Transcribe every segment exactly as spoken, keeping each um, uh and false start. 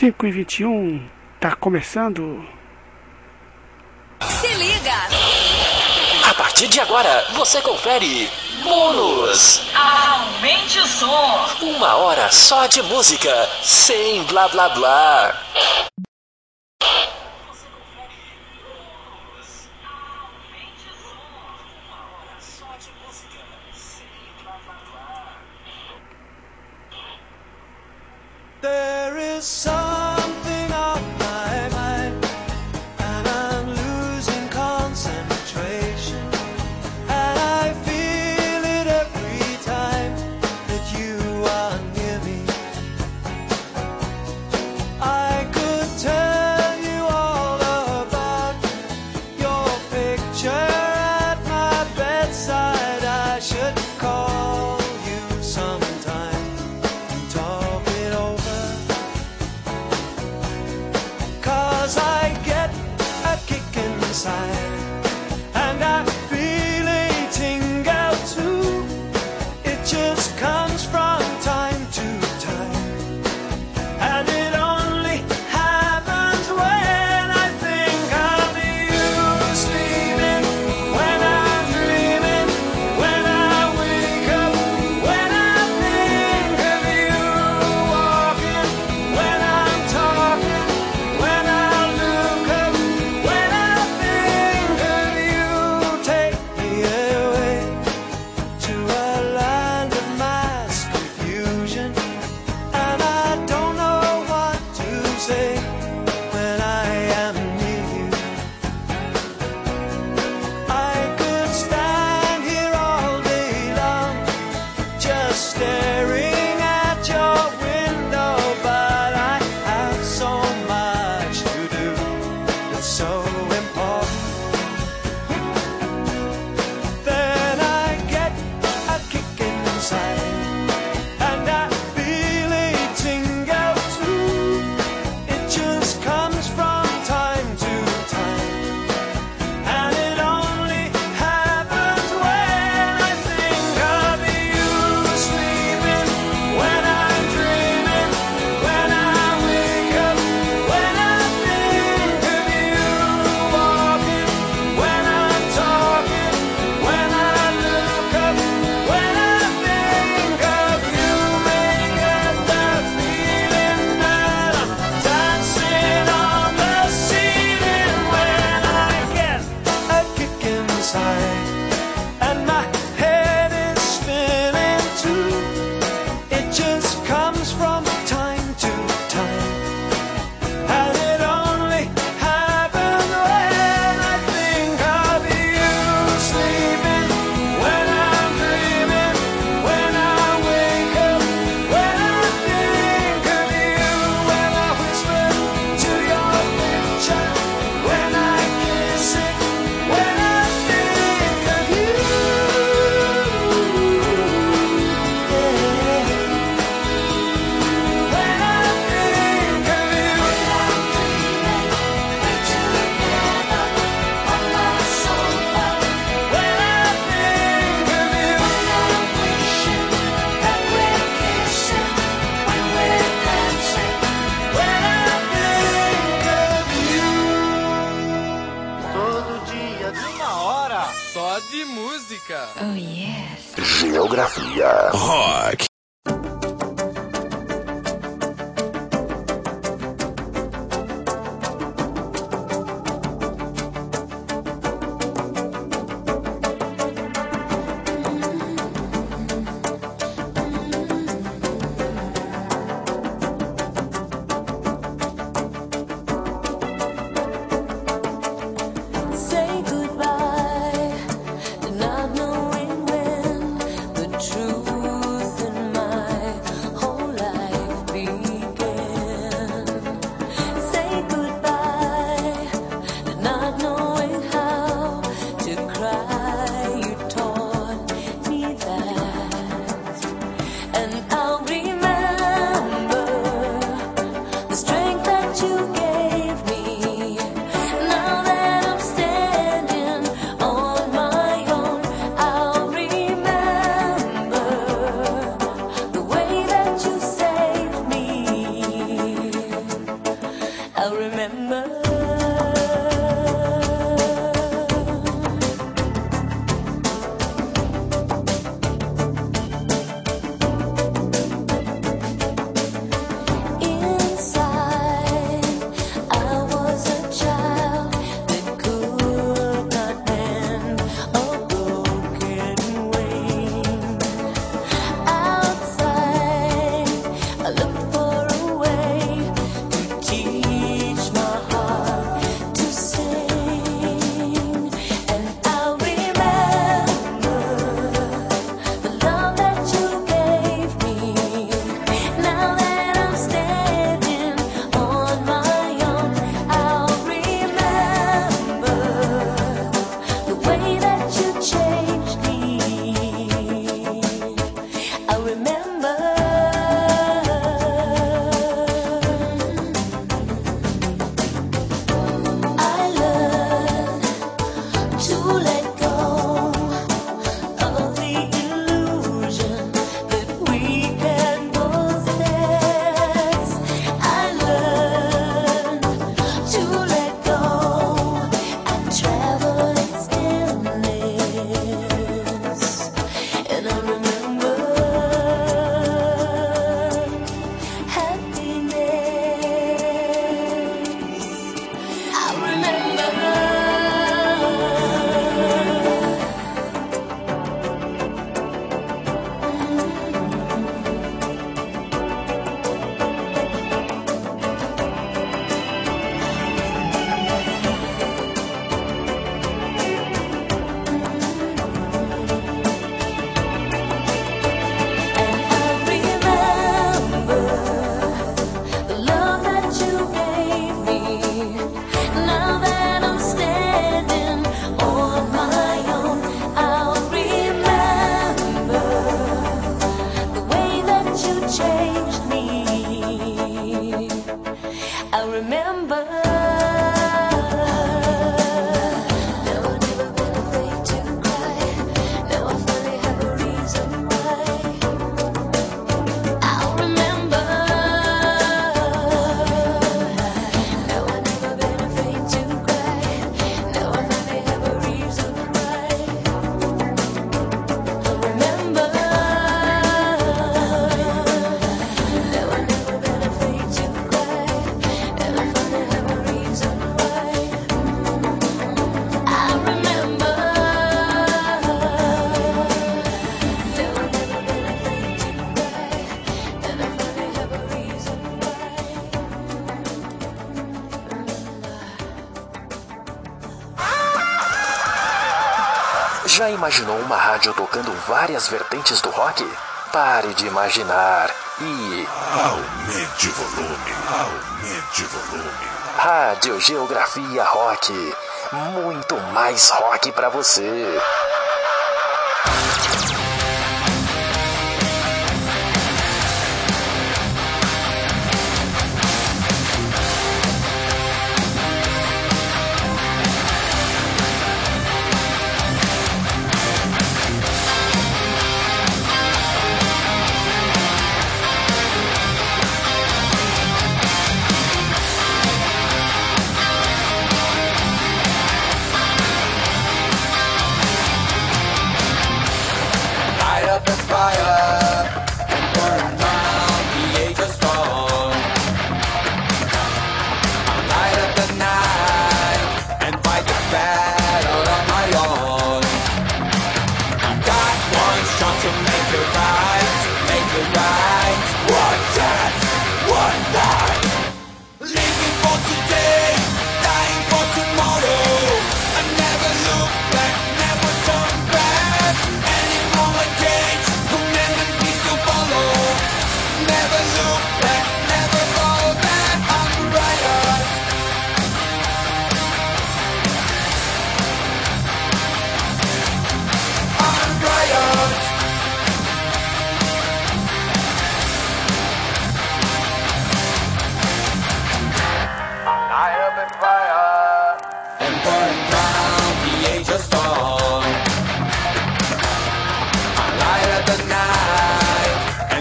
cinco e vinte e um, tá começando. Se liga! A partir de agora, você confere Bônus. Aumente o som. Uma hora só de música, sem blá blá blá. There is something on my mind, and I'm losing concentration, and I feel it every time that you are near me. I could tell you all about your picture at my bedside. I should call you sometime and talk it over. 'Cause I get a kick inside, and I feel a tingle too. It just comes from time to time, and it only happens when I think of you sleeping, when I'm dreaming, when I wake up, when I think of you walking, when I'm talking, when I look up, when I think of you. Take me away to a land of mass confusion, and I don't know what to say when I am near you. I could stand here all day long, just staring at your window, but I have so much to do. It's so important. Then I get a kick inside, and I feel a tingle too. It just comes from time to time, and it only happens when I think of you sleeping, when I'm dreaming, when I wake up, when I think of you walking, when I'm talking, when I look up, when I think of you. May get that feeling that I'm dancing on the ceiling when I get a kick inside, and my head is spinning too. It just comes from time to time, and it only happens when I think of you sleeping, when I'm dreaming, when I wake up, when I think of you, when I whisper to your picture, when I kiss it, when I think of you. Yeah. When I think of you. When I think of you. When I think of you. Todo dia, uma hora. Só de música. Oh yes. Geografia. Rock. Say goodbye, not knowing when the truth in Já imaginou uma rádio tocando várias vertentes do rock? Pare de imaginar e... aumente o volume, aumente o volume. Rádio Geografia Rock. Muito mais rock pra você.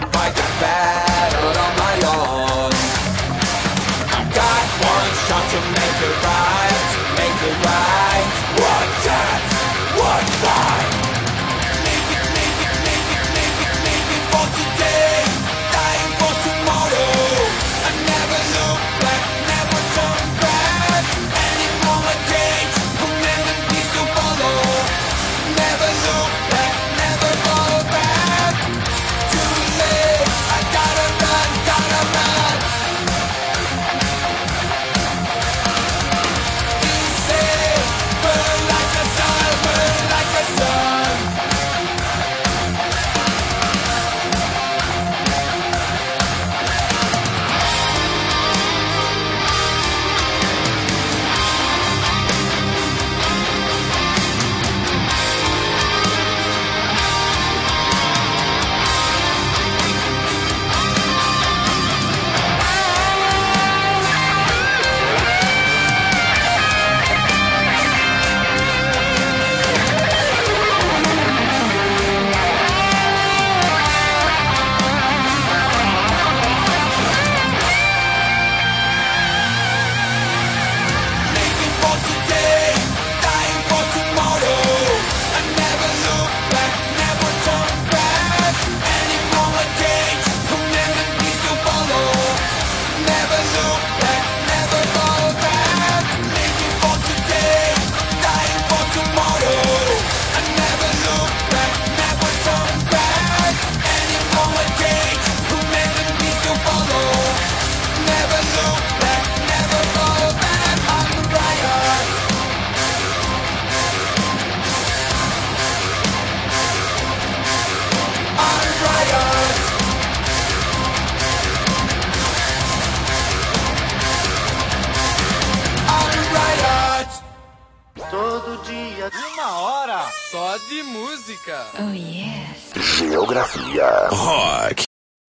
Shot to Make it right, make it right. One chance, one life. Live it, live it, live it, live it, live it for today. Dying for tomorrow. I never look back, never turn back. Any moment change, remember peace to follow. Never look back, never fall back. Too late, I gotta run, gotta run. Be safe, burn like a sun, burn like a sun. Living for today, dying for tomorrow. I never look back, never turn back. Any moment change, remember peace to follow. Never look back, never fall back. Living for today, dying for tomorrow. I never look back, never turn back. Any moment change, remember peace to follow. Never look back, never fall back. I'm a riot. I'm a riot. I'm a riot. Todo dia, uma hora. Só de música. Oh, yes. Geografia. Rock.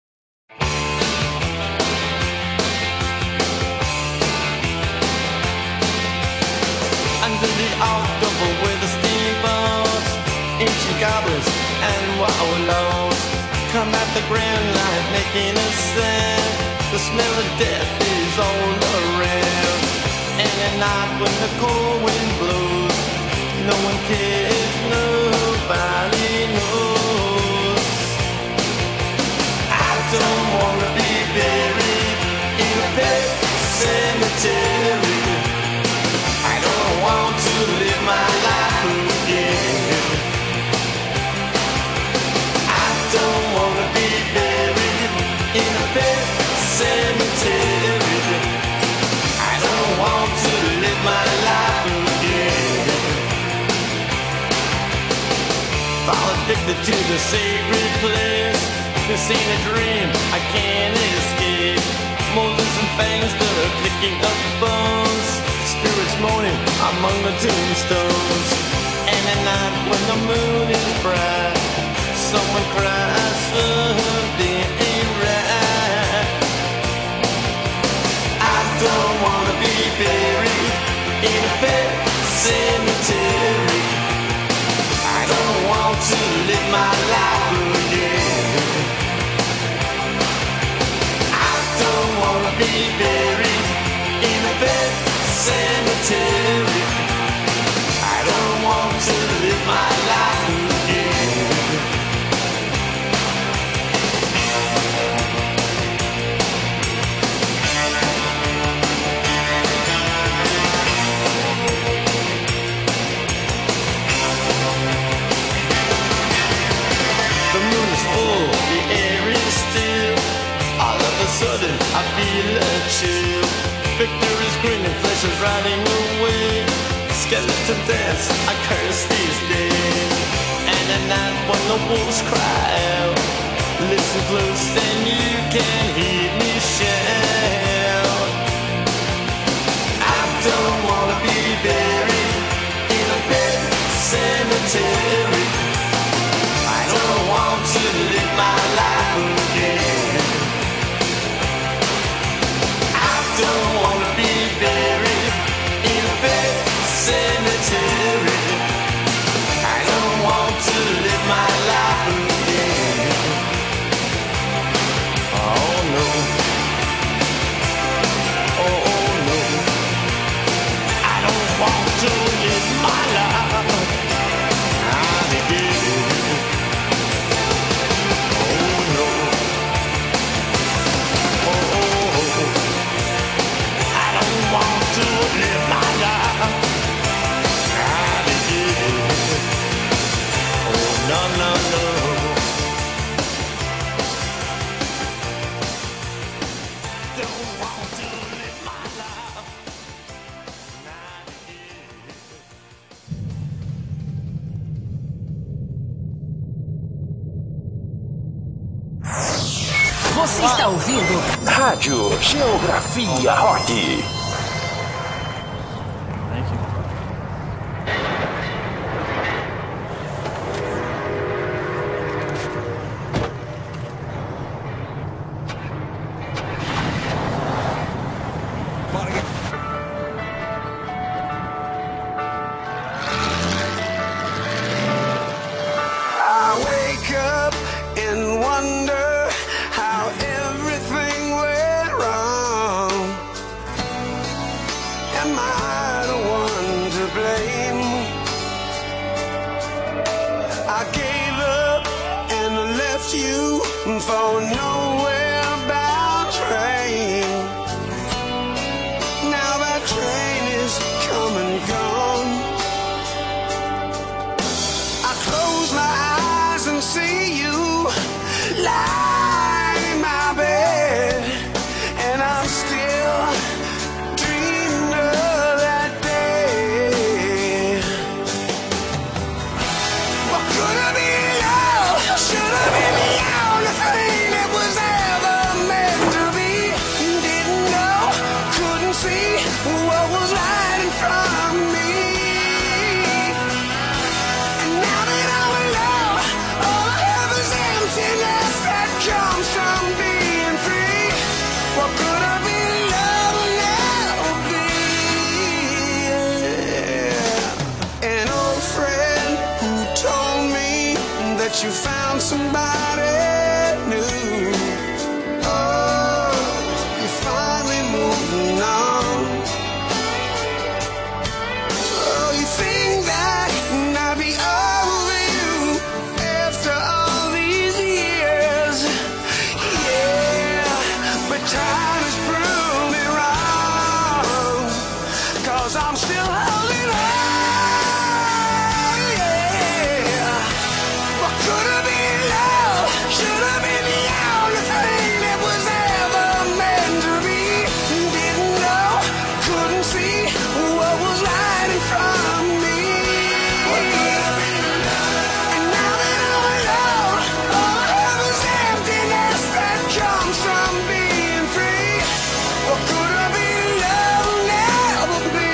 Under the October with the steamboats, ancient goblins and wallows come at the grand line making a sound. The smell of death is all around. And at night when the cold wind blows, no one cares, nobody knows. I don't wanna be buried in a pet cemetery. I don't want to live my life again. I don't want to be buried in a pet cemetery. I don't want to live my life again. Fall addicted to the sacred place. This ain't a dream, I can't escape. Molars and fangs that are picking up bones. Spirits moaning among the tombstones. And at night when the moon is bright, someone cries something ain't right. I don't wanna be buried in a pet cemetery. I don't want to live my life again. I don't wanna be buried in a pet cemetery. I don't want to live my life again. The moon is full, the air is still. All of a sudden I feel a chill. Victor is grinning, flesh is riding away. Skeleton dance, I curse these days. And at night when the wolves cry out, listen close and you can hear me shout. I don't wanna be buried in a pet cemetery. I don't want to live my life again. I don't wanna be buried in a pet cemetery. I don't want to live my life again. Oh no. Oh, oh no. Você está ouvindo Rádio Geografia Rock. For nowhere bound train. Now that train is come and gone. I close my eyes and see you lying in my bed, and I'm still dreaming of that day. What could have been love? Should have been the only thing that was ever meant to be. Didn't know, couldn't see what was right in front of me. And now that I'm alone, all I have is emptiness that comes from being free. What could have been love will never be. An old friend who told me that you found somebody new. Oh, you're finally moving on. Oh, you think that I'd be over you after all these years? Yeah, but time has proved me wrong, 'cause I'm still holding on. Yeah. What could have been love? Should have been the only thing that was ever meant to be. Didn't know, couldn't see what was right in front of me. And now that I'm alone, all I have is emptiness that comes from being free. What could have been love will never be.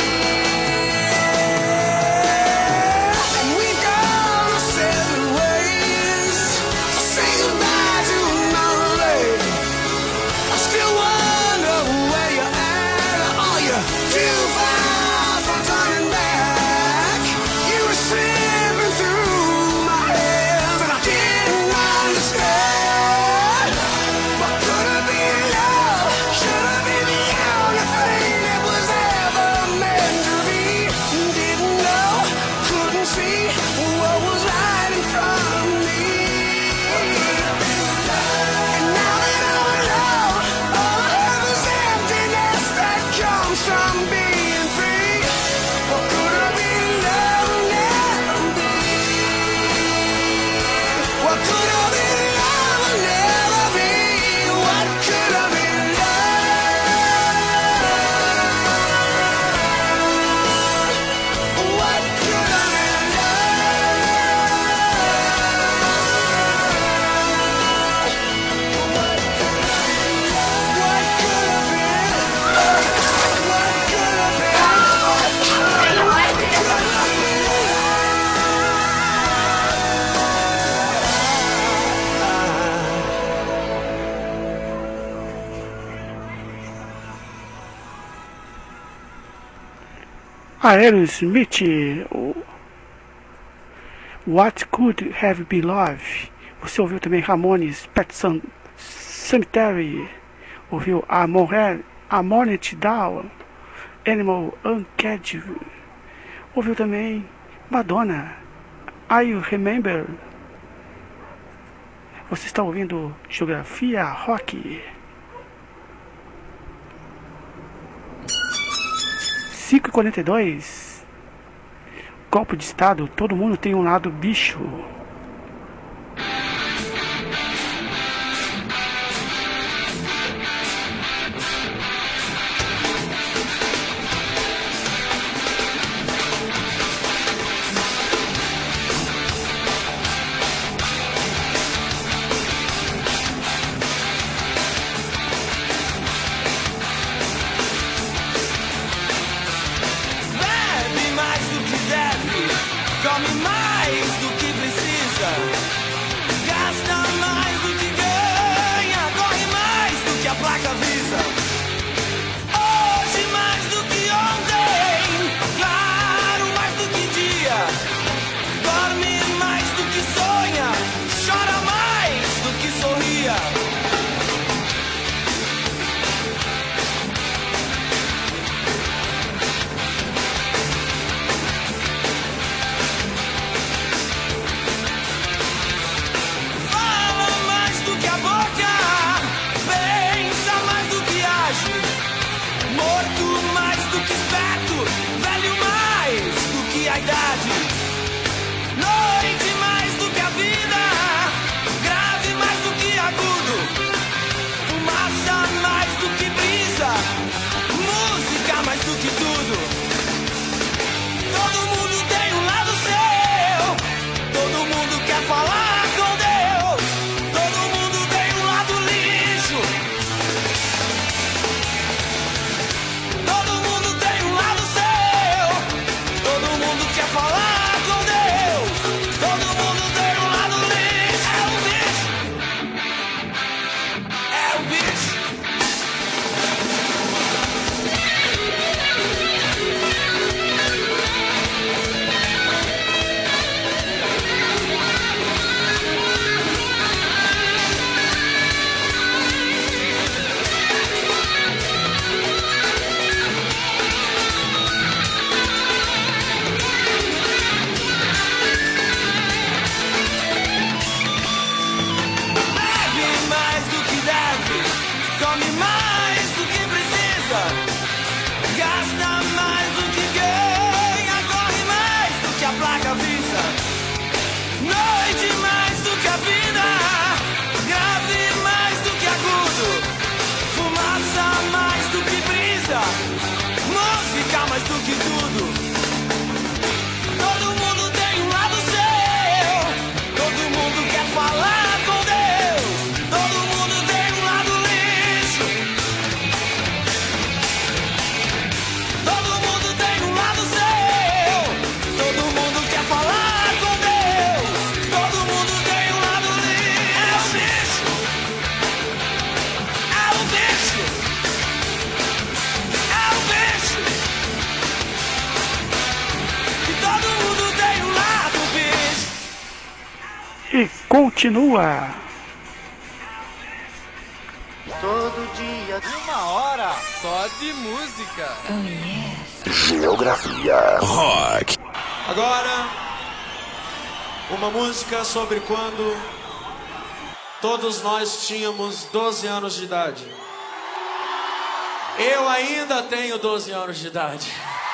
And we've gone our separate ways. So say goodbye to another lady. I still wonder where you're at. Are you too far from turning back? You were slipping through my hands and I didn't understand. What could have been love? Should have been the only thing that was ever meant to be. Didn't know, couldn't see what was right in front of me. And now that I'm alone, all I have is emptiness that comes from being free. What could have been love will never be. What could have been love will never be. What could have been love? What could have been Aerosmith, o What Could Have Been Love. Você ouviu também Ramones, Pet San- Cemetery, ouviu Amore, Amornet Down, Animal Uncaged, ouviu também Madonna, I Remember. Você está ouvindo Geografia Rock. cinco e quarenta e dois. Golpe de Estado, todo mundo tem um lado bicho. come mais do que precisa, gasta mais do que ganha, corre mais do que a placa avisa. Hoje mais do que ontem, claro mais do que dia, dorme mais do que sonha, chora mais do que sorria. A idade, noite mais do que a vida, grave mais do que agudo, fumaça mais do que brisa, música mais do que tudo. Todo mundo tem um lado seu, todo mundo quer falar com Deus, todo mundo tem um lado lixo, todo mundo tem um lado seu, todo mundo quer falar com Deus, todo mundo tem um lado lixo. É o bicho, é o bicho. Come mais do que precisa, gasta mais do que ganha, corre mais do que a placa avisa. Noite mais do que a vida, grave mais do que agudo, fumaça mais do que brisa, música mais do que tudo. Todo mundo tem um lado seu, todo mundo quer falar com Deus, todo mundo tem um lado lixo. Todo mundo tem um lado seu, todo mundo quer falar com Deus, todo mundo tem um lado lixo. É o bicho, é o bicho, é o bicho. E todo mundo tem um lado bicho. E continua. Todo dia, Uma hora só de música. Oh, yes. Geografia. Rock. Agora, uma música sobre quando todos nós tínhamos doze anos de idade. Eu ainda tenho doze anos de idade.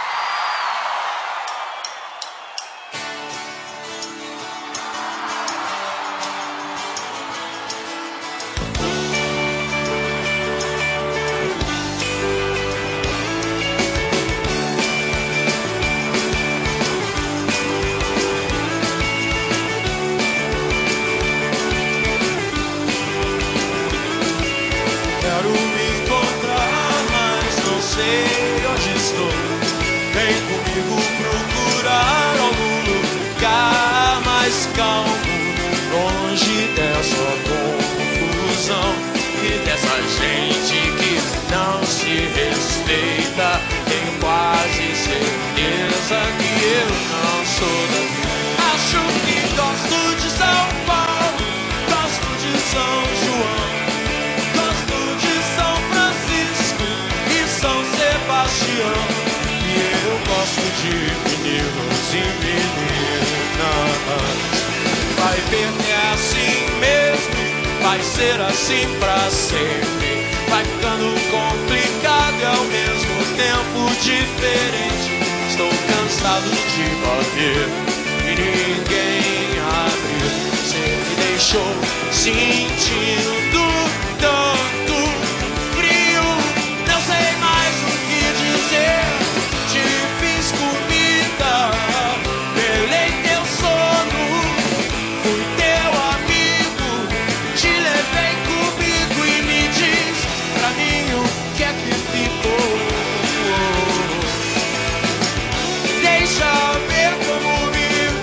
Quero me encontrar, mas não sei onde estou. Vem comigo procurar algum lugar mais calmo, longe dessa confusão e dessa gente que não se respeita. Tenho quase certeza que eu não sou daqui. Acho que gosto de São Paulo, gosto de São João, gosto de São Francisco e São Sebastião. E eu gosto de meninos e meninas. Vai ver que é assim mesmo, vai ser assim pra sempre. Vai ficando complicado e ao mesmo tempo diferente. Estou cansado de bater e ninguém abrir. Você me deixou sentindo tanto frio. Não sei mais o que dizer. Te fiz comida, pelei teu sono, fui teu amigo, te levei comigo e me diz pra mim o que é que ficou. Deixa ver como me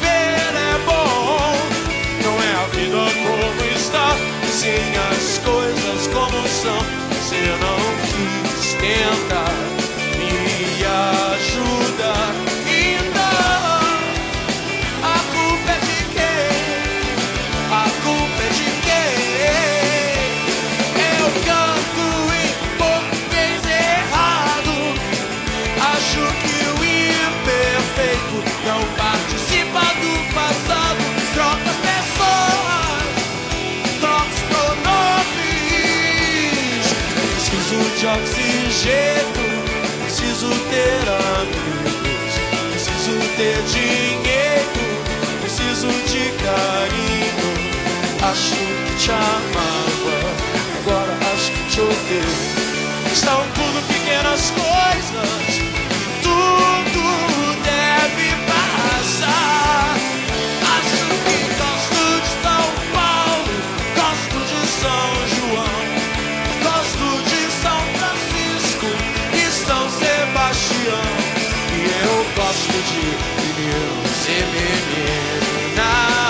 dizem as coisas como são. Você não quis tentar me ajudar. Então, a culpa é de quem? A culpa é de quem? Eu canto em português errado. Acho que o imperfeito não participa do passado. Troca pessoas, troca os pronomes. Preciso de oxigênio, preciso ter amigos, preciso ter dinheiro, preciso de carinho. Acho que te amava, agora acho que te odeio. São tudo pequenas coisas, tudo deve passar. Acho que gosto de São Paulo, gosto de São João, gosto de São Francisco e São Sebastião. E eu gosto de meninos e meninas.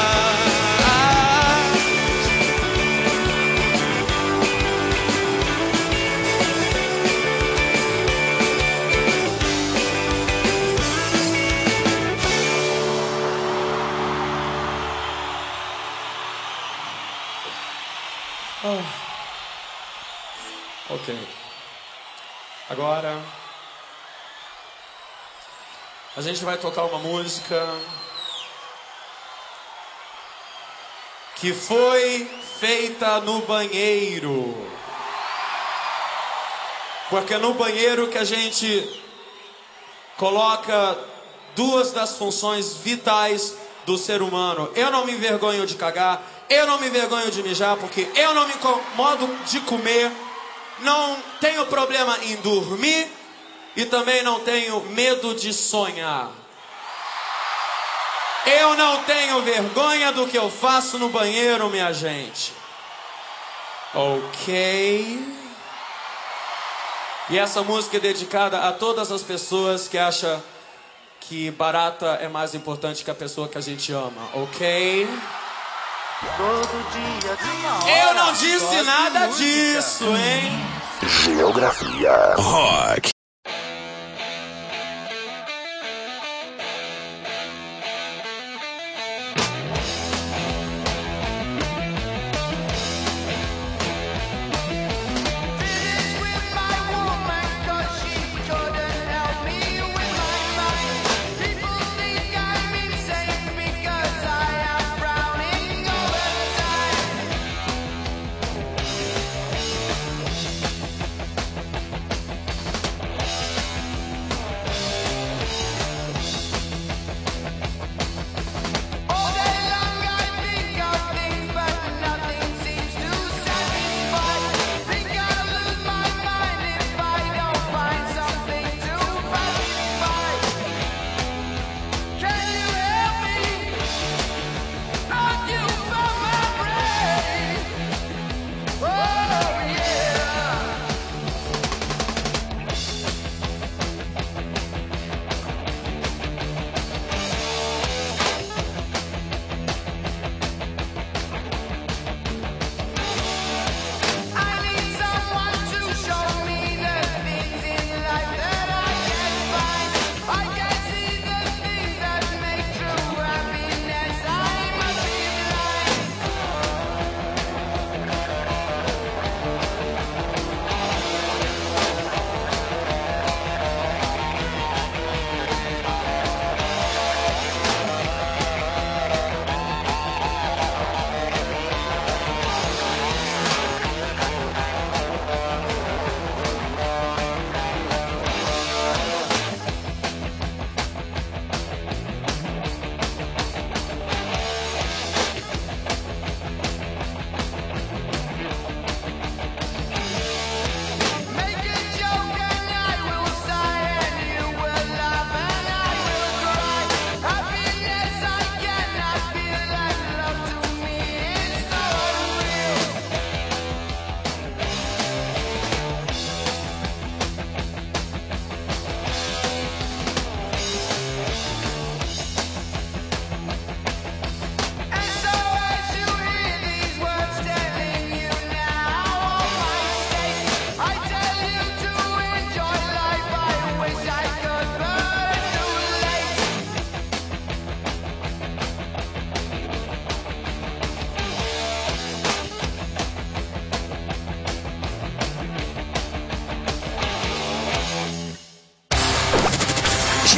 Ah. Ok. Agora a gente vai tocar uma música que foi feita no banheiro. Porque é no banheiro que a gente coloca duas das funções vitais do ser humano. Eu não me envergonho de cagar, eu não me envergonho de mijar, porque eu não me incomodo de comer, não tenho problema em dormir e também não tenho medo de sonhar. Eu não tenho vergonha do que eu faço no banheiro, minha gente. Ok? E essa música é dedicada a todas as pessoas que acham que barata é mais importante que a pessoa que a gente ama, ok? Todo dia. Eu não disse nada disso, hein? Geografia Rock.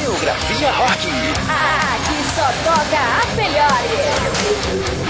Geografia Rock. Aqui só toca as melhores.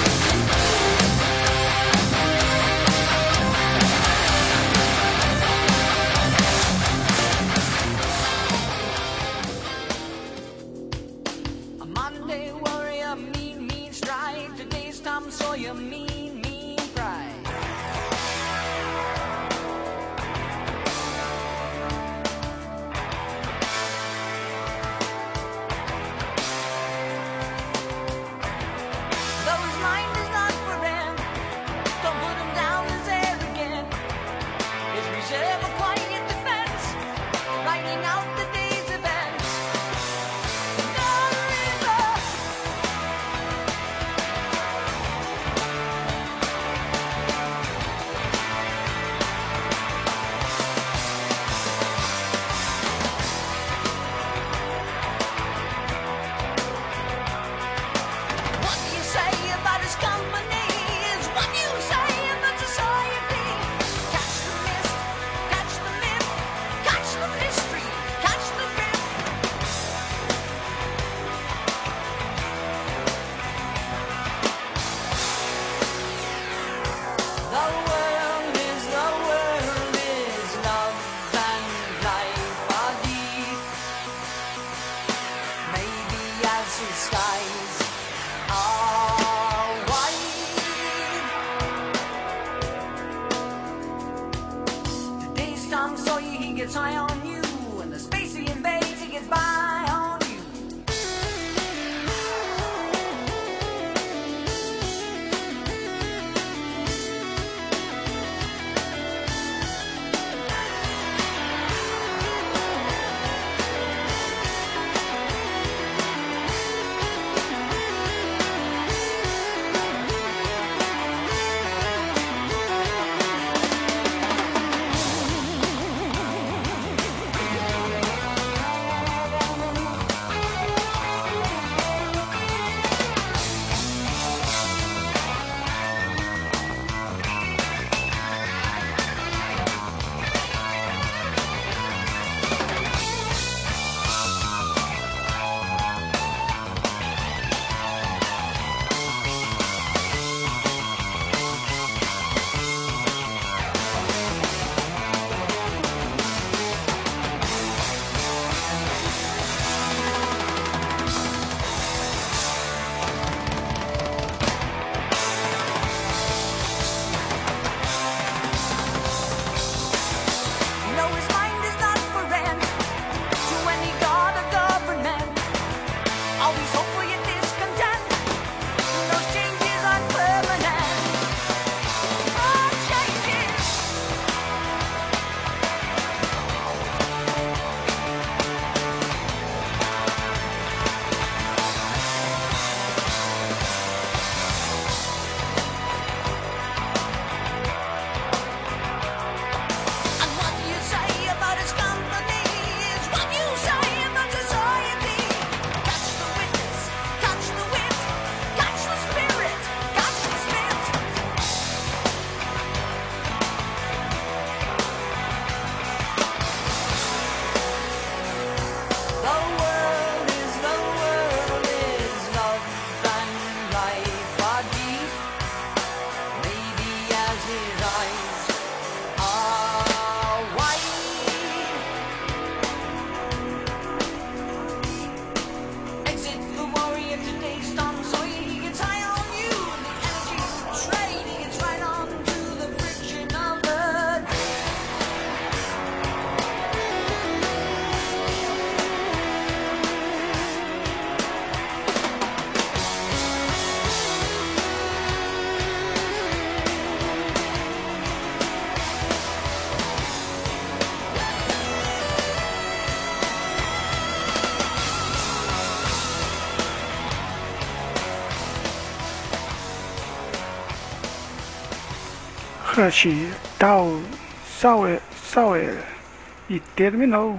Rush, tal, Sour, Sour, e terminou.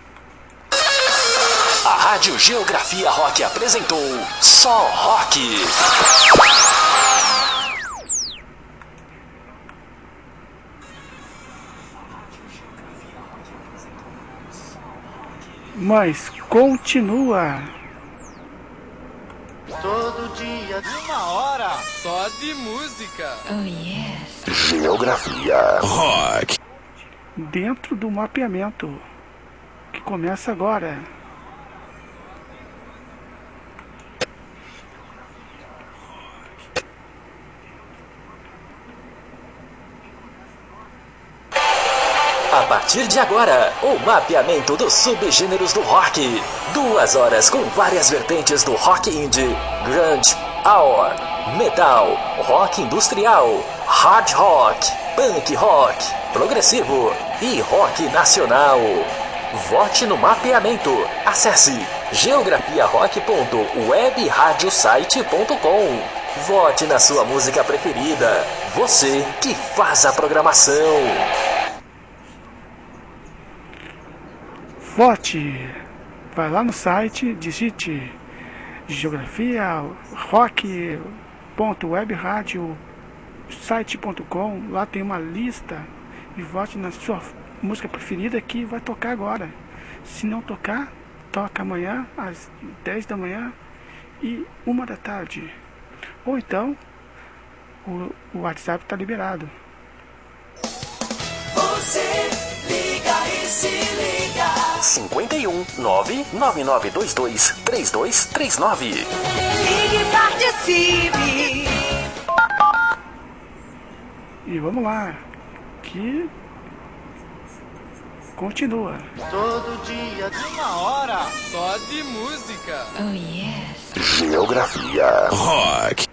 A Rádio Geografia Rock apresentou Só Rock. mas continua. Todo dia, Uma hora só de música. Oh, yes. Geografia Rock. Dentro do mapeamento que começa agora. A partir de agora, o mapeamento dos subgêneros do rock. Duas horas com várias vertentes do rock indie, grunge, hour, metal, rock industrial, hard rock, punk rock, progressivo e rock nacional. Vote no mapeamento. Acesse geografia rock ponto web radio site ponto com. Vote na sua música preferida. Você que faz a programação. Vote! Vai lá no site, digite geografia rock ponto web radio site ponto com. Lá tem uma lista e vote na sua música preferida que vai tocar agora. Se não tocar, toca amanhã às dez da manhã e uma da tarde. Ou então o, o WhatsApp está liberado. Você liga e se liga. cinquenta e um, nove nove nove dois dois, três dois três nove. Ligue e participe. E vamos lá, que continua. todo dia, Uma hora só de música. Oh, yes. Geografia Rock.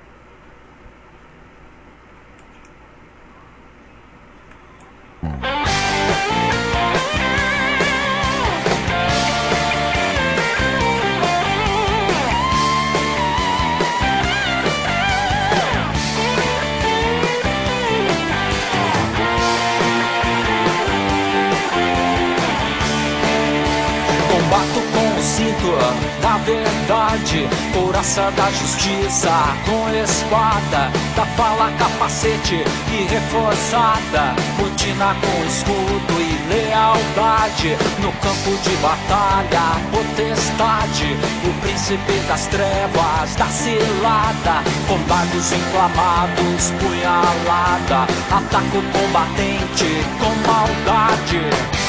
Combato com o cinto da verdade, couraça da justiça, com espada, da fala capacete e reforçada, botina com escudo e lealdade, no campo de batalha, potestade, o príncipe das trevas, da cilada, com dardos inflamados, punhalada, ataco o combatente com maldade.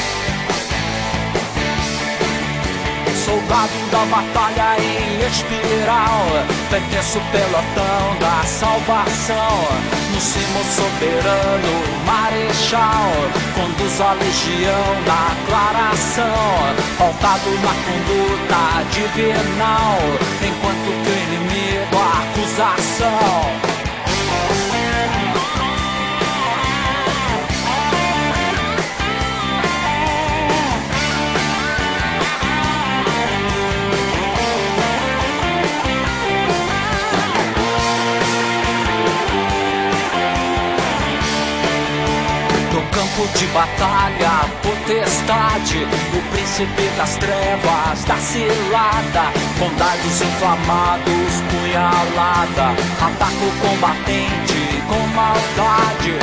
Soldado da batalha em espiral, pertenço ao pelotão da salvação. No cimo soberano, marechal, conduz a legião na aclaração. Pautado na conduta divinal, enquanto que o inimigo a acusação. Campo de batalha, potestade, o príncipe das trevas, da cilada, com dardos inflamados, punhalada, ataco o combatente com maldade.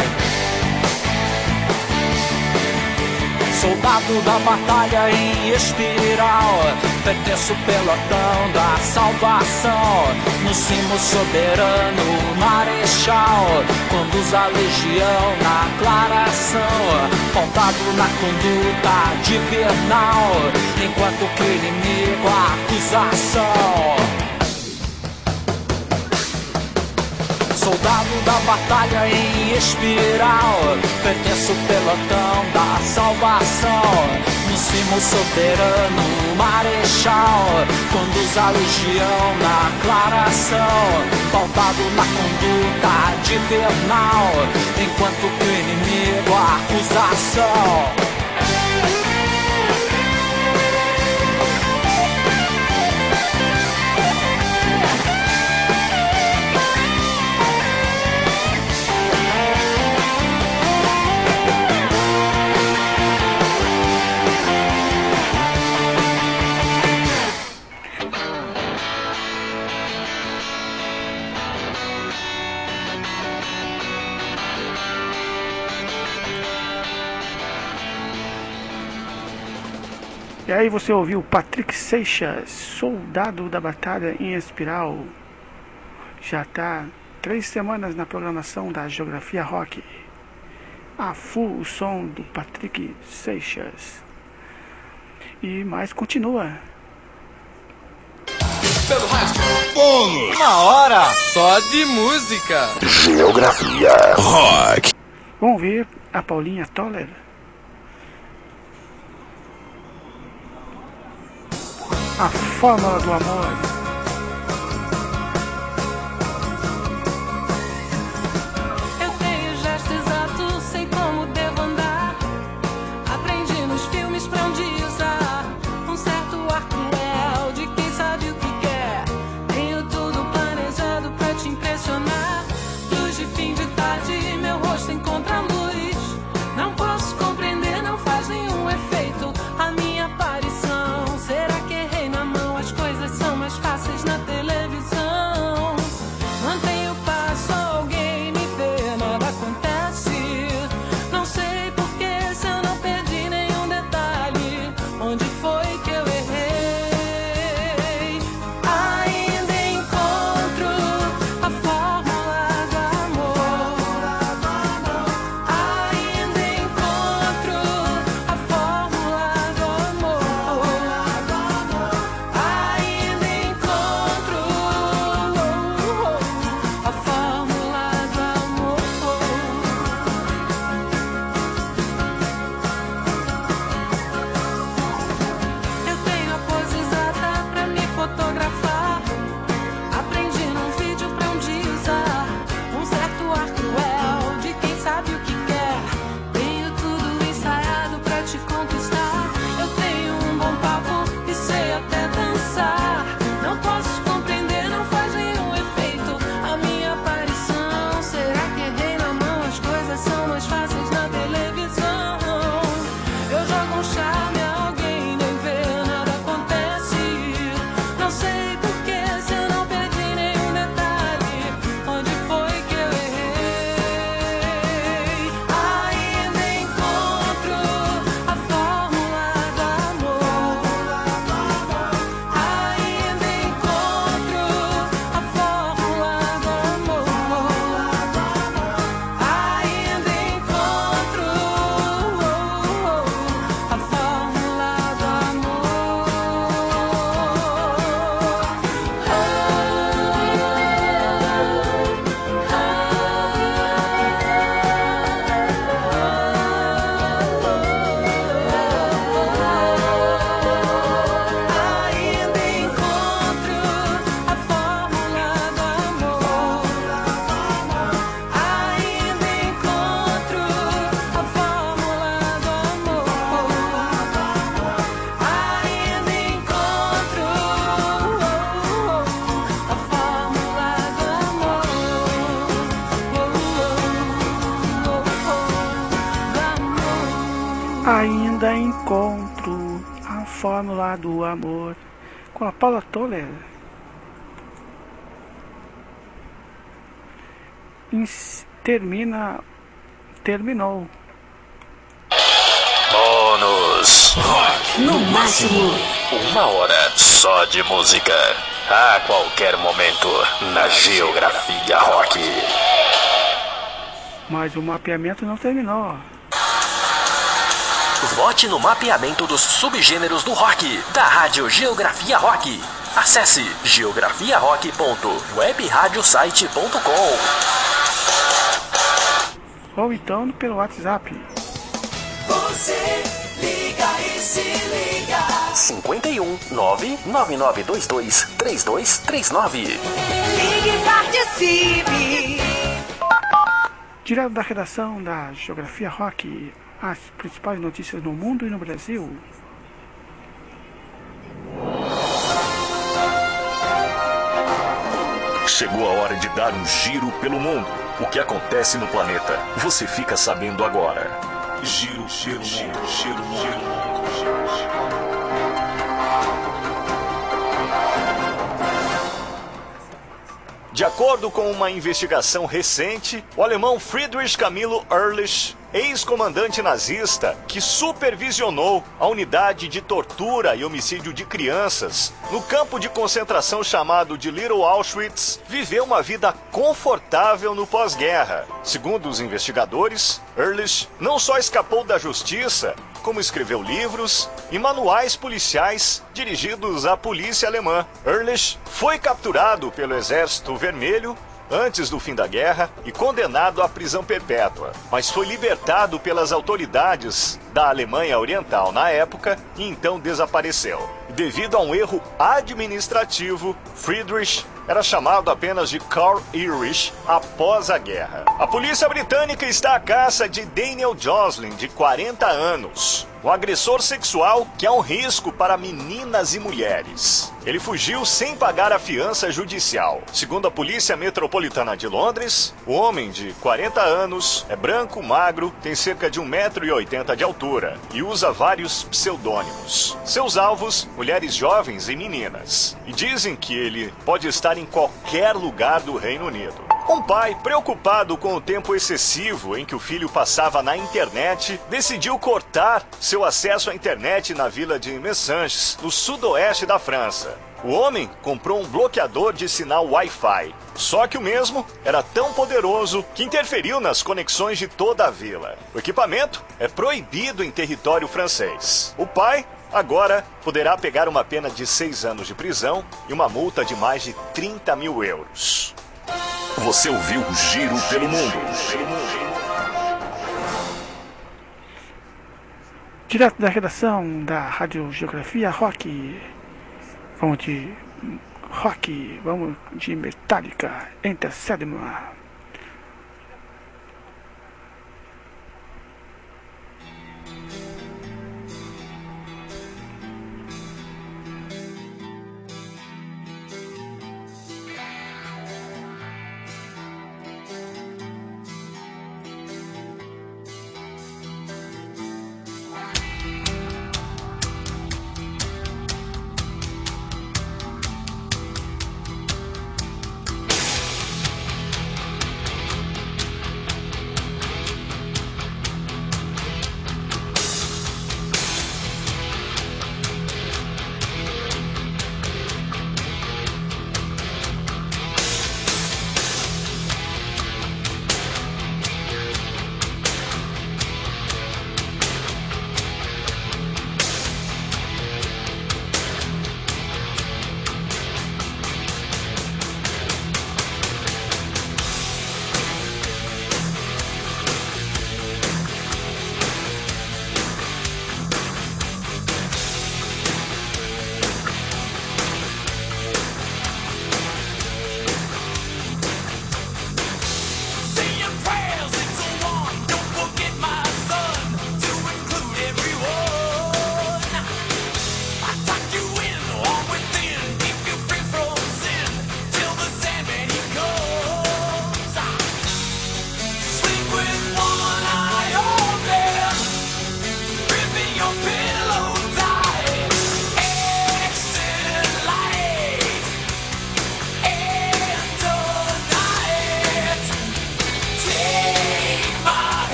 Soldado da batalha em espiral, pertenço ao pelotão da salvação. No cimo soberano, marechal, conduz a legião na aclaração. Pautado na conduta divinal, enquanto que o inimigo a acusação. Soldado da batalha em espiral, pertenço ao pelotão da salvação. No cimo soberano, marechal, conduz a legião na aclaração. Pautado na conduta divinal, enquanto que o inimigo a acusação. E aí você ouviu Patrick Seixas, Soldado da Batalha em Espiral. Já está três semanas na programação da Geografia Rock. A full o som do Patrick Seixas. E mais continua. Bônus! Uma hora só de música. Geografia Rock. Vamos ver a Paulinha Toller. A Fórmula do Amor. Eu tenho gesto exato, sei como devo andar. Aprendi nos filmes pra um dia usar um certo ar cruel de quem sabe o que quer. Tenho tudo planejado pra te impressionar. Luz de fim de tarde, meu rosto encontra luz. Não posso compreender, não faz nenhum efeito a minha aparição. Será que errei na mão? As coisas são mais fáceis na televisão. Mantenho o passo, alguém me vê, nada acontece. Não sei porquê, se eu não perdi nenhum detalhe. Onde foi que eu errei? Ainda encontro a fórmula do amor. Ainda encontro a fórmula do amor. Ainda encontro a fórmula do amor. Eu tenho a pose exata pra me fotografar. Aprendi num vídeo pra um dia usar um certo ar cruel de quem sabe o que quer. Tenho tudo ensaiado pra te conquistar. Eu tenho um bom papo e sei até dançar. Não posso compreender, não faz nenhum efeito a minha aparição. Será que errei na mão? As coisas são mais fáceis na televisão. Eu jogo um charme, alguém nem vê, nada acontece. Não sei porquê, se eu não perdi nenhum detalhe. Onde foi que eu errei? Ainda encontro a fórmula do amor. Ainda encontro a fórmula do amor. Ainda encontro a fórmula do Ainda encontro a fórmula do amor. Ainda encontro a fórmula do amor. Ainda encontro a fórmula do amor. Ainda encontro a Fórmula do Amor. Com a Paula Toller. Ins- Termina. Terminou. Bônus Rock. No máximo. Uma hora só de música. A qualquer momento na Geografia Rock. Mas o mapeamento não terminou. Vote no mapeamento dos subgêneros do rock da Rádio Geografia Rock. Acesse geografia rock ponto webradiosite ponto com. Ou então pelo WhatsApp. Você liga e se liga. cinco um nove nove nove dois dois três dois três nove. Ligue e participe. Direto da redação da Geografia Rock, as principais notícias no mundo e no Brasil. Chegou a hora de dar um giro pelo mundo. O que acontece no planeta, você fica sabendo agora. Giro, giro, giro, giro, giro. De acordo com uma investigação recente, o alemão Friedrich Camilo Ehrlich, ex-comandante nazista que supervisionou a unidade de tortura e homicídio de crianças no campo de concentração chamado de Little Auschwitz, viveu uma vida confortável no pós-guerra. Segundo os investigadores, Ehrlich não só escapou da justiça, como escreveu livros e manuais policiais dirigidos à polícia alemã. Ehrlich foi capturado pelo Exército Vermelho antes do fim da guerra e condenado à prisão perpétua, mas foi libertado pelas autoridades da Alemanha Oriental na época e então desapareceu. Devido a um erro administrativo, Friedrich era chamado apenas de Karl Erich após a guerra. A polícia britânica está à caça de Daniel Joslin, de quarenta anos, um agressor sexual que é um risco para meninas e mulheres. Ele fugiu sem pagar a fiança judicial. Segundo a Polícia Metropolitana de Londres, o homem de quarenta anos é branco, magro, tem cerca de um metro e oitenta de altura e usa vários pseudônimos. Seus alvos, mulheres jovens e meninas. E dizem que ele pode estar em qualquer lugar do Reino Unido. Um pai, preocupado com o tempo excessivo em que o filho passava na internet, decidiu cortar seu acesso à internet na vila de Messanges, no sudoeste da França. O homem comprou um bloqueador de sinal Wi-Fi, só que o mesmo era tão poderoso que interferiu nas conexões de toda a vila. O equipamento é proibido em território francês. O pai agora poderá pegar uma pena de seis anos de prisão e uma multa de mais de trinta mil euros. Você ouviu o Giro pelo Mundo. Direto da redação da Rádio Geografia Rock. Vamos de rock, vamos de Metallica, Enter Sandman.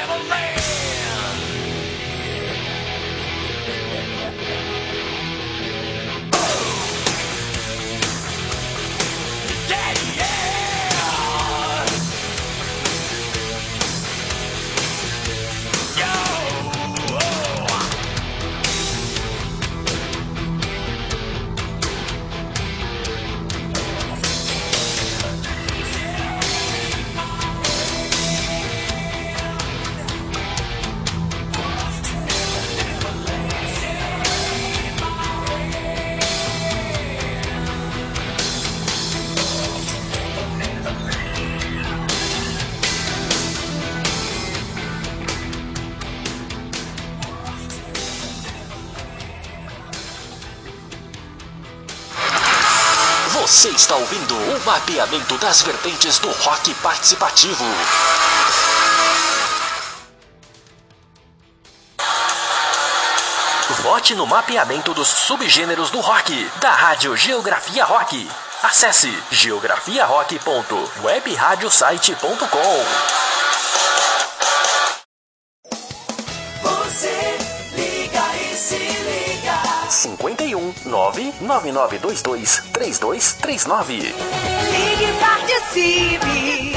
Você está ouvindo o mapeamento das vertentes do rock participativo. Vote no mapeamento dos subgêneros do rock da Rádio Geografia Rock. Acesse geografia rock ponto web radio site ponto com. Você liga e se liga. cinco um nove nove nove dois dois três dois três nove. Ligue e participe.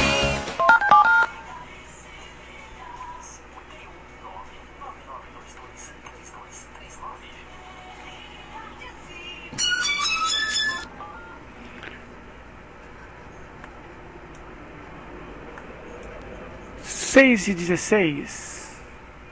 seis e dezesseis.